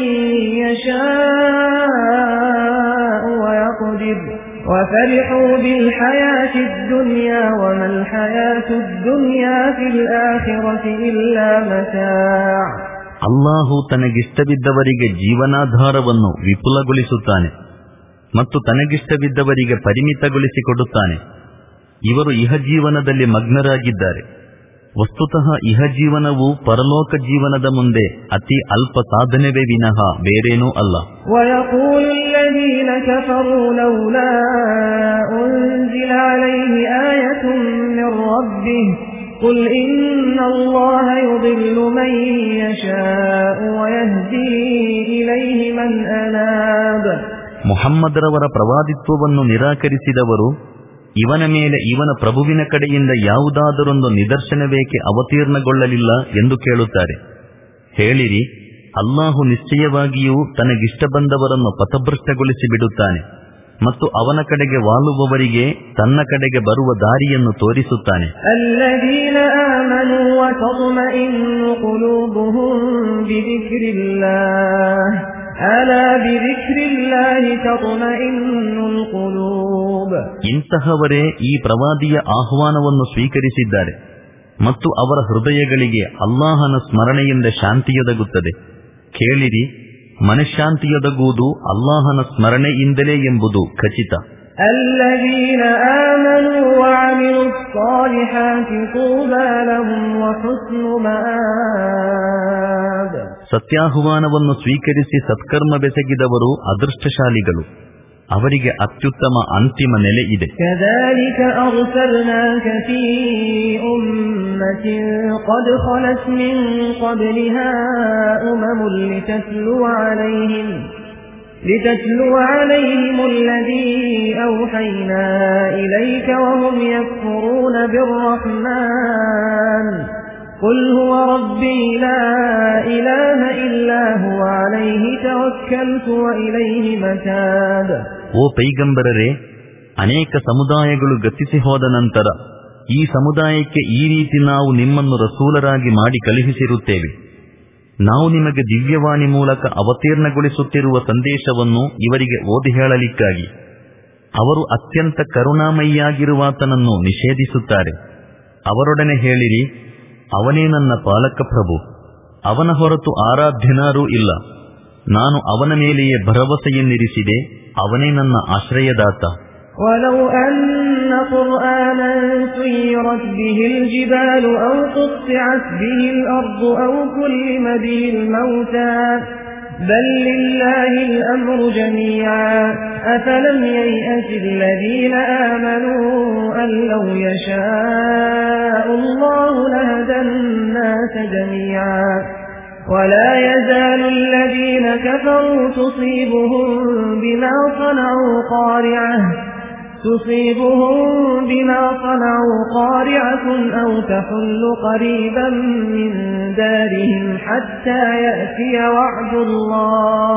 ಯಶಾಅು ವಯಖ್ದಿರ್ ವಫರಿಹೂ ಬಿಲ್ ಹಯಾತಿದ್ ದುನ್ಯಾ ವಮಲ್ ಹಯಾತುದ್ ದುನ್ಯಾ ಫಿಲ್ ಆಖಿರತಿ ಇಲ್ಲಾ ಮತಾಅ. ಅಲ್ಲಾಹು ತನಗಿಷ್ಟವಿದ್ದವರಿಗೆ ಜೀವನಾಧಾರವನ್ನು ವಿಪುಲಗೊಳಿಸುತ್ತಾನೆ ಮತ್ತು ತನಗಿಷ್ಟವಿದ್ದವರಿಗೆ ಪರಿಮಿತಗೊಳಿಸಿಕೊಡುತ್ತಾನೆ. ಇವರು ಇಹಜೀವನದಲ್ಲಿ ಮಗ್ನರಾಗಿದ್ದಾರೆ. ವಸ್ತುತಃ ಇಹಜೀವನವು ಪರಲೋಕ ಜೀವನದ ಮುಂದೆ ಅತಿ ಅಲ್ಪ ಸಾಧನೆವೇ ವಿನಃ ಬೇರೇನೂ ಅಲ್ಲ. ವಯಕೂಲು ಅಲ್ಲದೀನ ಕಫರೂ ಲೌಲಾ ಉನ್ಜಿಲ ಅಲೈಹಿ ಆಯತುಂ ಮಿರ್ ರಬ್ಬಿಹಿ ಕುಲ್ ಇನ್ನಲ್ಲಾಹ ಯುದಿಲ್ಲು ಮನ್ ಯಶಾಅು ವಯಹ್ದೀ ಇಲೈಹಿ ಮನ್ ಅನಾಬ. ಮುಹಮ್ಮದರವರ ಪ್ರವಾದಿತ್ವವನ್ನು ನಿರಾಕರಿಸಿದವರು ಇವನ ಮೇಲೆ ಇವನ ಪ್ರಭುವಿನ ಕಡೆಯಿಂದ ಯಾವುದಾದರೊಂದು ನಿದರ್ಶನವೇಕೆ ಅವತೀರ್ಣಗೊಳ್ಳಲಿಲ್ಲ ಎಂದು ಕೇಳುತ್ತಾರೆ. ಹೇಳಿರಿ, ಅಲ್ಲಾಹು ನಿಶ್ಚಯವಾಗಿಯೂ ತನಗಿಷ್ಟ ಬಂದವರನ್ನು ಪಥಭ್ರಷ್ಟಗೊಳಿಸಿ ಬಿಡುತ್ತಾನೆ ಮತ್ತು ಅವನ ಕಡೆಗೆ ವಾಲುವವರಿಗೆ ತನ್ನ ಕಡೆಗೆ ಬರುವ ದಾರಿಯನ್ನು ತೋರಿಸುತ್ತಾನೆ. ಅಲ್ಲದೀನ ಆಮನೂ ವತತ್ಮಇನ್ನು ಕುಲೂಬುಹುಂ ಬಿದಿಕ್ರಿಲ್ಲಾಹ್ ಅಲಾ ಬಿದಿಕ್ರಿಲ್ಲಾಹಿ ತತ್ಮಇನ್ನುಲ್ ಕುಲೂಬ್. ಇಂತಹವರೇ ಈ ಪ್ರವಾದಿಯ ಆಹ್ವಾನವನ್ನು ಸ್ವೀಕರಿಸಿದ್ದಾರೆ ಮತ್ತು ಅವರ ಹೃದಯಗಳಿಗೆ ಅಲ್ಲಾಹನ ಸ್ಮರಣೆಯಿಂದ ಶಾಂತಿಯೊದಗುತ್ತದೆ. ಕೇಳಿರಿ, ಮನಃಶಾಂತಿಯೊದಗುವುದು ಅಲ್ಲಾಹನ ಸ್ಮರಣೆಯಿಂದಲೇ ಎಂಬುದು ಖಚಿತ. ಅಲ್ಲದೀನ ಆಮನೂ ವಅಮಿಲುಸ್ ಸಾಲಿಹಾತಿ ತೂಬಾ ಲಹುಂ ವಹುಸ್ನು ಮಆಬ್. ಸತ್ಯಾಹ್ವಾನವನ್ನು ಸ್ವೀಕರಿಸಿ ಸತ್ಕರ್ಮ ಬೆಸಗಿದವರು ಅದೃಷ್ಟಶಾಲಿಗಳು, ಅವರಿಗೆ ಅತ್ಯುತ್ತಮ ಅಂತಿಮ ನೆಲೆ ಇದೆ. ಕದಾಲಿಕ ಅರ್ಸಲ್ನಾಕ ಫೀ ಉಮ್ಮತಿನ್ ಖದ್ ಖಲತ್ ಮಿನ್ क़ब्लिಹಾ ಉಮಮುನ್ ಲಿತತ್ಲುವ ಅಲೈಹಿಂ ಲಿತತ್ಲುವ ಅಲೈಹಿಂ ಅಲ್ಲದೀ ಔಹೈನಾ ಇಲೈಕ ವಹುಂ ಯಕ್ಫುರೂನ ಬಿರ್ರಹ್ಮಾನ್ قل هو ربي لا إله إلا هو عليه توكلت وإليه متاب. ಓ ಪೈಗಂಬರರೇ, ಅನೇಕ ಸಮುದಾಯಗಳು ಗತಿಸಿ ಹೋದ ನಂತರ ಈ ಸಮುದಾಯಕ್ಕೆ ಈ ರೀತಿ ನಾವು ನಿಮ್ಮನ್ನು ರಸೂಲರಾಗಿ ಮಾಡಿ ಕಳುಹಿಸಿರುತ್ತೇವೆ. ನಾವು ನಿಮಗೆ ದಿವ್ಯವಾಣಿ ಮೂಲಕ ಅವತೀರ್ಣಗೊಳಿಸುತ್ತಿರುವ ಸಂದೇಶವನ್ನು ಇವರಿಗೆ ಓದಿ ಹೇಳಲಿಕ್ಕಾಗಿ. ಅವರು ಅತ್ಯಂತ ಕರುಣಾಮಯಿಯಾಗಿರುವಾತನನ್ನು ನಿಷೇಧಿಸುತ್ತಾರೆ. ಅವರೊಡನೆ ಹೇಳಿರಿ, ಅವನೇ ನನ್ನ ಪಾಲಕ ಪ್ರಭು, ಅವನ ಹೊರತು ಆರಾಧ್ಯನಾರೂ ಇಲ್ಲ. ನಾನು ಅವನ ಮೇಲೆಯೇ ಭರವಸೆಯನ್ನಿರಿಸಿದೆ, ಅವನೇ ನನ್ನ ಆಶ್ರಯದಾತ. ولو أن قرآنا سيرت به الجبال أو قطعت به الأرض أو كلم به الموتى بل لله الأمر جميعا أفلم ييأس الذين آمنوا أن لو يشاء الله لهدى الناس جميعا ولا يزال الذين كفروا تصيبهم بما صنعوا قارعة تصيبهم بما صنعوا قارعة أو تحل قريبا من دارهم حتى يأتي وعد الله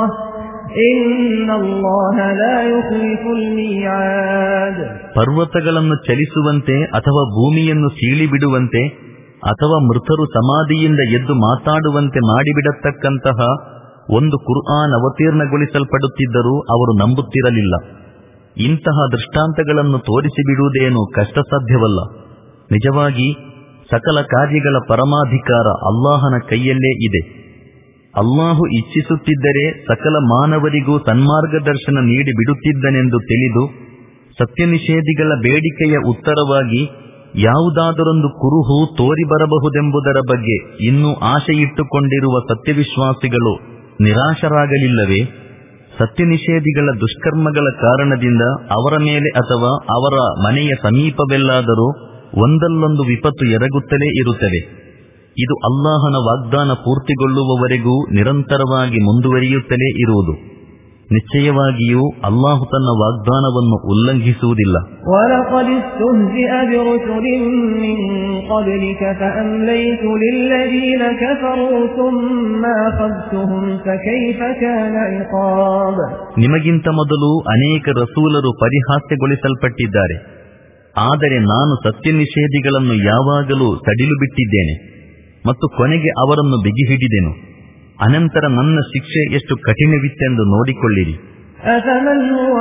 إن الله لا يخلف الميعاد. ಪರ್ವತಗಳನ್ನು ಚಲಿಸುವಂತೆ ಅಥವಾ ಭೂಮಿಯನ್ನು ಸೀಳಿಬಿಡುವಂತೆ ಅಥವಾ ಮೃತರು ಸಮಾಧಿಯಿಂದ ಎದ್ದು ಮಾತಾಡುವಂತೆ ಮಾಡಿಬಿಡತಕ್ಕಂತಹ ಒಂದು ಕುರ್ಆನ್ ಅವತೀರ್ಣಗೊಳಿಸಲ್ಪಡುತ್ತಿದ್ದರೂ ಅವರು ನಂಬುತ್ತಿರಲಿಲ್ಲ. ಇಂತಹ ದೃಷ್ಟಾಂತಗಳನ್ನು ತೋರಿಸಿಬಿಡುವುದೇನು ಕಷ್ಟಸಾಧ್ಯವಲ್ಲ. ನಿಜವಾಗಿ ಸಕಲ ಕಾರ್ಯಗಳ ಪರಮಾಧಿಕಾರ ಅಲ್ಲಾಹನ ಕೈಯಲ್ಲೇ ಇದೆ. ಅಲ್ಲಾಹು ಇಚ್ಛಿಸುತ್ತಿದ್ದರೆ ಸಕಲ ಮಾನವರಿಗೂ ಸನ್ಮಾರ್ಗದರ್ಶನ ನೀಡಿ ಬಿಡುತ್ತಿದ್ದನೆಂದು ತಿಳಿದು ಸತ್ಯನಿಷೇಧಿಗಳ ಬೇಡಿಕೆಯ ಉತ್ತರವಾಗಿ ಯಾವುದಾದರೊಂದು ಕುರುಹು ತೋರಿ ಬರಬಹುದೆಂಬುದರ ಬಗ್ಗೆ ಇನ್ನೂ ಆಶೆಯಿಟ್ಟುಕೊಂಡಿರುವ ಸತ್ಯವಿಶ್ವಾಸಿಗಳು ನಿರಾಶರಾಗಲಿಲ್ಲವೇ? ಸತ್ಯನಿಷೇಧಿಗಳ ದುಷ್ಕರ್ಮಗಳ ಕಾರಣದಿಂದ ಅವರ ಮೇಲೆ ಅಥವಾ ಅವರ ಮನೆಯ ಸಮೀಪವೆಲ್ಲಾದರೂ ಒಂದಲ್ಲೊಂದು ವಿಪತ್ತು ಎರಗುತ್ತಲೇ ಇರುತ್ತವೆ. ಇದು ಅಲ್ಲಾಹನ ವಾಗ್ದಾನ ಪೂರ್ತಿಗೊಳ್ಳುವವರೆಗೂ ನಿರಂತರವಾಗಿ ಮುಂದುವರಿಯುತ್ತಲೇ ಇರುವುದು. ನಿಶ್ಚಯವಾಗಿಯೂ ಅಲ್ಲಾಹು ತನ್ನ ವಾಗ್ದಾನವನ್ನು ಉಲ್ಲಂಘಿಸುವುದಿಲ್ಲ. وَلَقَدِ اسْتُهْزِئَ بِرُسُلٍ مِّن قَبْلِكَ فَأَمْلَيْتُ لِلَّذِينَ كَفَرُوا ثُمَّ أَخَذْتُهُمْ فَكَيْفَ كَانَ عِقَابِ. ನಿಮಗಿಂತ ಮೊದಲು ಅನೇಕ ರಸೂಲರು ಪರಿಹಾಸ್ಯಗೊಳಿಸಲ್ಪಟ್ಟಿದ್ದಾರೆ. ಆದರೆ ನಾನು ಸತ್ಯನಿಷೇಧಿಗಳನ್ನು ಯಾವಾಗಲೂ ಸಡಿಲು ಬಿಟ್ಟಿದ್ದೇನೆ ಮತ್ತು ಕೊನೆಗೆ ಅವರನ್ನು ಬಿಗಿಹಿಡಿದೆನು. ಅನಂತರ ನನ್ನ ಶಿಕ್ಷೆ ಎಷ್ಟು ಕಠಿಣವಿತ್ತೆಂದು ನೋಡಿಕೊಳ್ಳಿರಿ. أَفَمَنْ هُوَ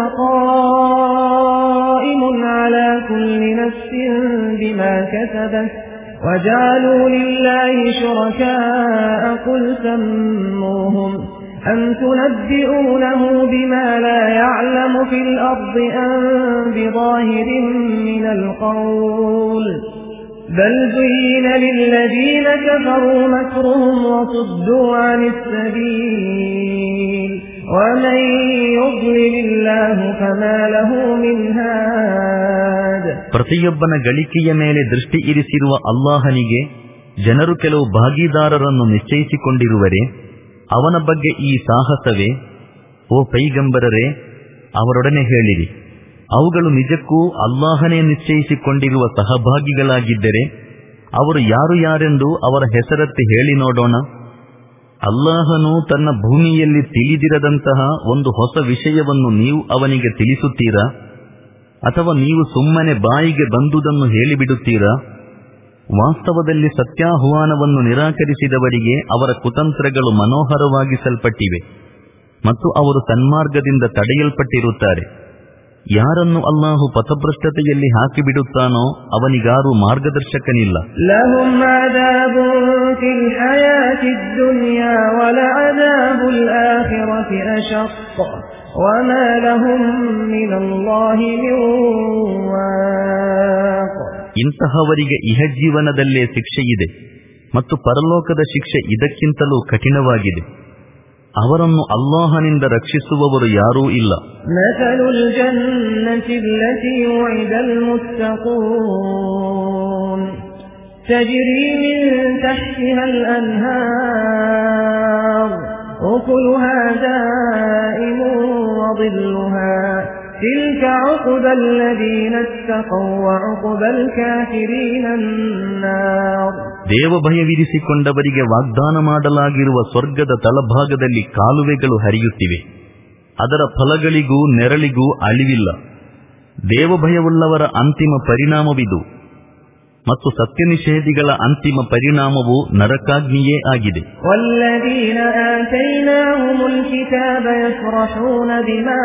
قَائِمٌ عَلَى كُلِّ نَفْسٍ بِمَا كَسَبَتْ وَجَعَلُوا لِلَّهِ شُرَكَاءَ قُلْ سَمُّوهُمْ أَمْ تُنَبِّئُونَهُ بِمَا لَا يَعْلَمُ فِي الْأَرْضِ أَمْ بِظَاهِرٍ مِّنَ الْقَوْلِ بل زين للذين كفروا مكرهم وصدوا عن السبيل ومن يضلل الله فما له من هاد. ಪ್ರತಿಯೊಬ್ಬನ ಗಳಿಕೆಯ ಮೇಲೆ ದೃಷ್ಟಿ ಇರಿಸಿರುವ ಅಲ್ಲಾಹನಿಗೆ ಜನರು ಕೆಲವು ಭಾಗಿದಾರರನ್ನು ನಿಶ್ಚಯಿಸಿಕೊಂಡಿರುವರೆ ಅವನ ಬಗ್ಗೆ ಈ ಸಾಹಸವೇ? ಓ ಪೈಗಂಬರರೇ, ಅವರೊಡನೆ ಹೇಳಿರಿ, ಅವುಗಳು ನಿಜಕ್ಕೂ ಅಲ್ಲಾಹನೇ ನಿಶ್ಚಯಿಸಿಕೊಂಡಿರುವ ಸಹಭಾಗಿಗಳಾಗಿದ್ದರೆ ಅವರು ಯಾರು ಯಾರೆಂದು ಅವರ ಹೆಸರತ್ತಿ ಹೇಳಿ ನೋಡೋಣ. ಅಲ್ಲಾಹನು ತನ್ನ ಭೂಮಿಯಲ್ಲಿ ತಿಳಿದಿರದಂತಹ ಒಂದು ಹೊಸ ವಿಷಯವನ್ನು ನೀವು ಅವನಿಗೆ ತಿಳಿಸುತ್ತೀರಾ? ಅಥವಾ ನೀವು ಸುಮ್ಮನೆ ಬಾಯಿಗೆ ಬಂದುದನ್ನು ಹೇಳಿಬಿಡುತ್ತೀರಾ? ವಾಸ್ತವದಲ್ಲಿ ಸತ್ಯಾಹ್ವಾನವನ್ನು ನಿರಾಕರಿಸಿದವರಿಗೆ ಅವರ ಕುತಂತ್ರಗಳು ಮನೋಹರವಾಗಿಸಲ್ಪಟ್ಟಿವೆ ಮತ್ತು ಅವರು ಸನ್ಮಾರ್ಗದಿಂದ ತಡೆಯಲ್ಪಟ್ಟಿರುತ್ತಾರೆ. ಯಾರನ್ನು ಅಲ್ಲಾಹು ಪಥಭ್ರಷ್ಟತೆಯಲ್ಲಿ ಹಾಕಿಬಿಡುತ್ತಾನೋ ಅವನಿಗಾರೂ ಮಾರ್ಗದರ್ಶಕನಿಲ್ಲ. ಲಹುಂ ಅದಾಬುನ್ ಫಿಲ್ ಹಯಾತಿದ್ ದುನ್ಯಾ ವಲಅದಾಬುಲ್ ಆಖಿರತಿ ಅಶಕ್ ವಮಾ ಲಹುಂ ಮಿನಲ್ಲಾಹಿ ಮಿನ್ ವಾಕ್. ಇಂತಹವರಿಗೆ ಇಹಜೀವನದಲ್ಲೇ ಶಿಕ್ಷೆಯಿದೆ ಮತ್ತು ಪರಲೋಕದ ಶಿಕ್ಷೆ ಇದಕ್ಕಿಂತಲೂ ಕಠಿಣವಾಗಿದೆ. ಅವರನ್ನು ಅಲ್ಲಾಹನಿಂದ ರಕ್ಷಿಸುವವರು ಯಾರೂ ಇಲ್ಲ. ಮಸಲುಲ್ ಜನ್ನತಿ ಅಲ್ಲತಿ ಉಇದಲ್ ಮುತ್ತಖೂನ್ ತಜ್ರಿ ಮಿನ್ ತಹ್ತಿಹಲ್ ಅನ್ಹಾರ್ ಉಕುಲುಹಾ ದಾಯಿಮುನ್ ವದಿಲ್ಲುಹಾ ತಿಲ್ಕ ಉಖ್ಬಲ್ ಲದೀನ ಇತ್ತಖೌ ವಉಖ್ಬಲ್ ಕಾಫಿರೀನ ಅನ್ನಾರ್. ದೇವಭಯವಿರಿಸಿಕೊಂಡವರಿಗೆ ವಾಗ್ದಾನ ಮಾಡಲಾಗಿರುವ ಸ್ವರ್ಗದ ತಳಭಾಗದಲ್ಲಿ ಕಾಲುವೆಗಳು ಹರಿಯುತ್ತಿವೆ. ಅದರ ಫಲಗಳಿಗೂ ನೆರಳಿಗೂ ಅಳಿವಿಲ್ಲ. ದೇವಭಯವುಳ್ಳವರ ಅಂತಿಮ ಪರಿಣಾಮವಿದು, ಮತ್ತು ಸತ್ಯನಿಷೇಧಿಗಳ ಅಂತಿಮ ಪರಿಣಾಮವು ನರಕಾಗ್ನಿಯೇ ಆಗಿದೆ. والذين آتيناهم الكتاب يفرحون بما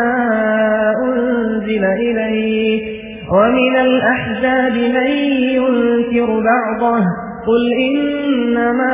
أنزل إليك ومن الأحزاب من ينكر بعضه قل إنما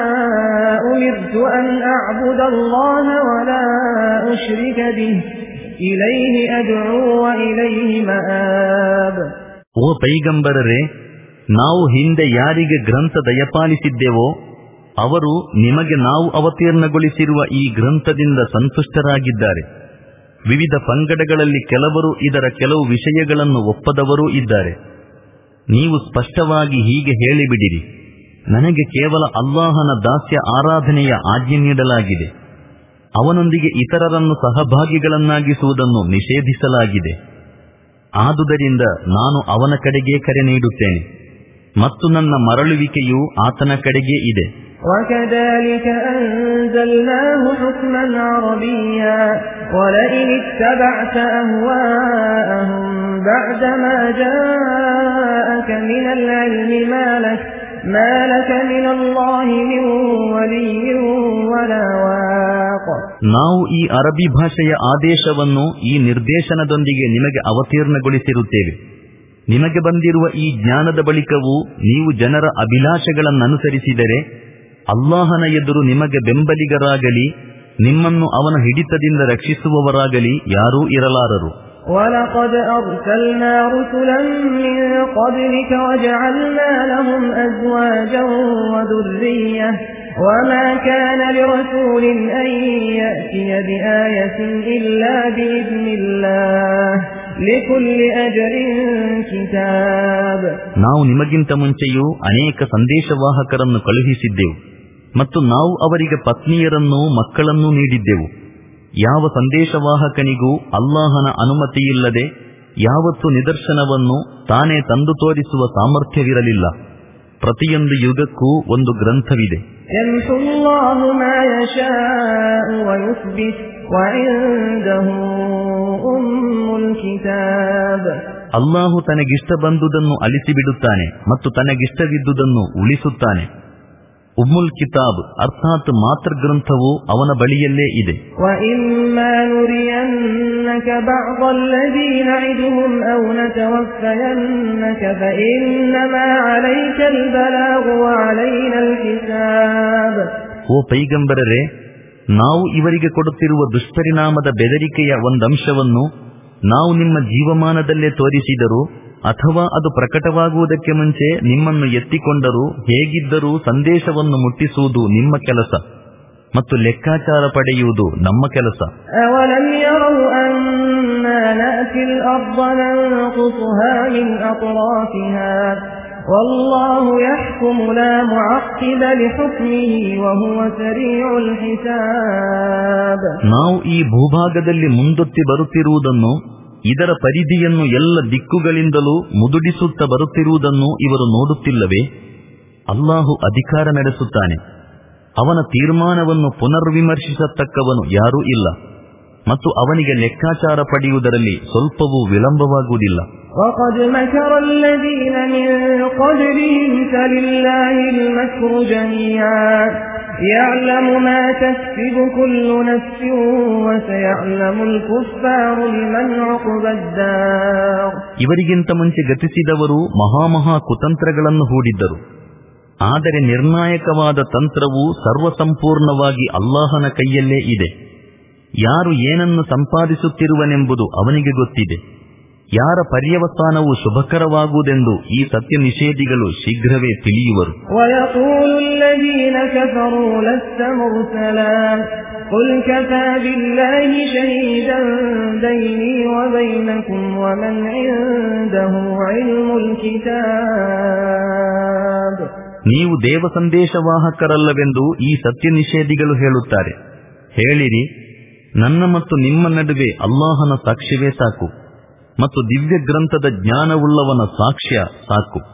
أمرت أن أعبد الله ولا أشرك به إليه أدعو وإليه مآب. ಓ ಪೈಗಂಬರರೇ, ನಾವು ಹಿಂದೆ ಯಾರಿಗೆ ಗ್ರಂಥ ದಯಪಾಲಿಸಿದ್ದೆವೋ ಅವರು ನಿಮಗೆ ನಾವು ಅವತೀರ್ಣಗೊಳಿಸಿರುವ ಈ ಗ್ರಂಥದಿಂದ ಸಂತುಷ್ಟರಾಗಿದ್ದಾರೆ. ವಿವಿಧ ಪಂಗಡಗಳಲ್ಲಿ ಕೆಲವರು ಇದರ ಕೆಲವು ವಿಷಯಗಳನ್ನು ಒಪ್ಪದವರೂ ಇದ್ದಾರೆ. ನೀವು ಸ್ಪಷ್ಟವಾಗಿ ಹೀಗೆ ಹೇಳಿಬಿಡಿರಿ, ನನಗೆ ಕೇವಲ ಅಲ್ಲಾಹನ ದಾಸ್ಯ ಆರಾಧನೆಯ ಆಜ್ಞೆ ನೀಡಲಾಗಿದೆ. ಅವನೊಂದಿಗೆ ಇತರರನ್ನು ಸಹಭಾಗಿಗಳನ್ನಾಗಿಸುವುದನ್ನು ನಿಷೇಧಿಸಲಾಗಿದೆ. ಆದುದರಿಂದ ನಾನು ಅವನ ಕಡೆಗೆ ಕರೆ ನೀಡುತ್ತೇನೆ ಮತ್ತು ನನ್ನ ಮರಳುವಿಕೆಯು ಆತನ ಕಡೆಗೆ ಇದೆ. وَكَذَلِكَ أَنزَلْنَاهُ حُكْمًا عَرَبِيًّا وَلَئِنِ اتَّبَعْتَ أَهْوَاءَهُمْ بَعْدَ مَا جَاءَكَ مِنَ الْعِلْمِ مَا لَكَ مَا لَكَ مِنَ اللَّهِ مِنْ وَلِيٍّ وَلَا وَاقٍ. ನಾವು ಈ ಅರಬಿ ಭಾಷೆಯ ಆದೇಶವನ್ನು ಈ ನಿರ್ದೇಶನದೊಂದಿಗೆ ನಿಮಗೆ ಅವತೀರ್ಣಗೊಳಿಸಿರುತ್ತೇವೆ. ನಿಮಗೆ ಬಂದಿರುವ ಈ ಜ್ಞಾನದ ಬಳಿಕವೂ ನೀವು ಜನರ ಅಭಿಲಾಷೆಗಳನ್ನನುಸರಿಸಿದರೆ ಅಲ್ಲಾಹನ ಎದುರು ನಿಮಗೆ ಬೆಂಬಲಿಗರಾಗಲಿ ನಿಮ್ಮನ್ನು ಅವನ ಹಿಡಿತದಿಂದ ರಕ್ಷಿಸುವವರಾಗಲಿ ಯಾರೂ ಇರಲಾರರು. وَلَقَدْ أَرْسَلْنَا رُسُلًا مِّن قَبْلِكَ وَجَعَلْنَا لَهُمْ أَزْوَاجًا وَذُرِّيَّةً وَمَا كَانَ لِرَسُولٍ أَن يَأْتِيَ بِآيَةٍ إِلَّا بِإِذْنِ اللَّهِ لِكُلِّ أَجَلٍ كِتَابٌ. ನಾವು ನಿಮಗಿಂತ ಮುಂಚೆಯೂ ಅನೇಕ ಸಂದೇಶವಾಹಕರನ್ನು ಕಳುಹಿಸಿದ್ದೆವು ಮತ್ತು ನಾವು ಅವರಿಗೆ ಪತ್ನಿಯರನ್ನೂ ಮಕ್ಕಳನ್ನೂ ನೀಡಿದ್ದೆವು. ಯಾವ ಸಂದೇಶವಾಹಕನಿಗೂ ಅಲ್ಲಾಹನ ಅನುಮತಿಯಿಲ್ಲದೆ ಯಾವತ್ತೂ ನಿದರ್ಶನವನ್ನು ತಾನೇ ತಂದು ತೋರಿಸುವ ಸಾಮರ್ಥ್ಯವಿರಲಿಲ್ಲ. ಪ್ರತಿಯೊಂದು ಯುಗಕ್ಕೂ ಒಂದು ಗ್ರಂಥವಿದೆ. يَمْحُو اللَّهُ مَا يَشَاءُ وَيُثْبِتُ وَعِندَهُ أُمُّ الْكِتَابِ. ಅಲ್ಲಾಹು ತನಗಿಷ್ಟ ಬಂದುದನ್ನು ಅಳಿಸಿಬಿಡುತ್ತಾನೆ ಮತ್ತು ತನಗಿಷ್ಟವಿದ್ದುದನ್ನು ಉಳಿಸುತ್ತಾನೆ. ಉಮ್ಮುಲ್ ಕಿತಾಬ್ ಅರ್ಥಾತ್ ಮಾತೃ ಗ್ರಂಥವು ಅವನ ಬಳಿಯಲ್ಲೇ ಇದೆ. وَإِمَّا نُرِيَنَّكَ بَعْضَ الَّذِي نَعِدُهُمْ أَوْ نَتَوَفَّيَنَّكَ فَإِنَّمَا عَلَيْكَ الْبَلَاغُ وَعَلَيْنَا الْحِسَابُ. ಓ ಪೈಗಂಬರರೇ, ನಾವು ಇವರಿಗೆ ಕೊಡುತ್ತಿರುವ ದುಷ್ಪರಿಣಾಮದ ಬೆದರಿಕೆಯ ಒಂದಂಶವನ್ನು ನಾವು ನಿಮ್ಮ ಜೀವಮಾನದಲ್ಲೇ ತೋರಿಸಿದರೂ ಅಥವಾ ಅದು ಪ್ರಕಟವಾಗುವುದಕ್ಕೆ ಮುಂಚೆ ನಿಮ್ಮನ್ನು ಎತ್ತಿಕೊಂಡರೂ ಹೇಗಿದ್ದರೂ ಸಂದೇಶವನ್ನು ಮುಟ್ಟಿಸುವುದು ನಿಮ್ಮ ಕೆಲಸ ಮತ್ತು ಲೆಕ್ಕಾಚಾರ ಪಡೆಯುವುದು ನಮ್ಮ ಕೆಲಸ. أَوَلَمْ يَرَوْا أَنَّا نَأْتِي الْأَرْضَ نَنقُصُهَا مِنْ أَطْرَافِهَا وَاللَّهُ يَحْكُمُ لَا مُعَقِّبَ لِحُكْمِهِ وَهُوَ سَرِيعُ الْحِسَابِ. ನಾವು ಈ ಭೂಭಾಗದಲ್ಲಿ ಮುಂದೊತ್ತಿ ಬರುತ್ತಿರುವುದನ್ನು, ಇದರ ಪರಿಧಿಯನ್ನು ಎಲ್ಲ ದಿಕ್ಕುಗಳಿಂದಲೂ ಮುದುಡಿಸುತ್ತ ಬರುತ್ತಿರುವುದನ್ನು ಇವರು ನೋಡುತ್ತಿಲ್ಲವೇ? ಅಲ್ಲಾಹು ಅಧಿಕಾರ ನಡೆಸುತ್ತಾನೆ. ಅವನ ತೀರ್ಮಾನವನ್ನು ಪುನರ್ವಿಮರ್ಶಿಸತಕ್ಕವನು ಯಾರೂ ಇಲ್ಲ ಮತ್ತು ಅವನಿಗೆ ಲೆಕ್ಕಾಚಾರ ಪಡೆಯುವುದರಲ್ಲಿ ಸ್ವಲ್ಪವೂ ವಿಳಂಬವಾಗುವುದಿಲ್ಲ. وَقَدْ مَكَرَ الَّذِينَ مِنْ قَبْلِهِمْ فَلِلَّهِ الْمَكْرُ جَمِيعًا يَعْلَمُ مَا تَكْسِبُ كُلُّ نَفْسٍ وَسَيَعْلَمُ الْكُفَّارُ لِمَنْ عُقْبَى الدَّارِ. ಇವರಿಗಿಂತ ಮುಂಚೆ ಗತಿಸಿದವರು ಮಹಾಮಹಾ ಕುತಂತ್ರಗಳನ್ನು ಹೂಡಿದ್ದರು. ಆದರೆ ನಿರ್ಣಾಯಕವಾದ ತಂತ್ರವು ಸರ್ವಸಂಪೂರ್ಣವಾಗಿ ಅಲ್ಲಾಹನ ಕೈಯಲ್ಲೇ ಇದೆ. ಯಾರು ಏನನ್ನು ಸಂಪಾದಿಸುತ್ತಿರುವನೆಂಬುದು ಅವನಿಗೆ ಗೊತ್ತಿದೆ. ಯಾರ ಪರ್ಯವಸಾನವು ಶುಭಕರವಾಗುವುದೆಂದು ಈ ಸತ್ಯ ನಿಷೇಧಿಗಳು ಶೀಘ್ರವೇ ತಿಳಿಯುವರು. وَيَقُولُ الَّذِينَ كَفَرُوا لَسْتَ مُرْسَلًا قُلْ كَفَى بِاللَّهِ شَهِيدًا بَيْنِي وَبَيْنَكُمْ وَمَنْ عِندَهُ عِلْمُ الْكِتَابِ. ನೀವು ದೇವ ಸಂದೇಶವಾಹಕರಲ್ಲವೆಂದು ಈ ಸತ್ಯ ನಿಷೇಧಿಗಳು ಹೇಳುತ್ತಾರೆ. ಹೇಳಿರಿ, ನನ್ನ ಮತ್ತು ನಿಮ್ಮ ನಡುವೆ ಅಲ್ಲಾಹನ ಸಾಕ್ಷ್ಯವೇ ಸಾಕು ಮತ್ತು ದಿವ್ಯ ಗ್ರಂಥದ ಜ್ಞಾನವುಳ್ಳವನ ಸಾಕ್ಷ್ಯ ಸಾಕು.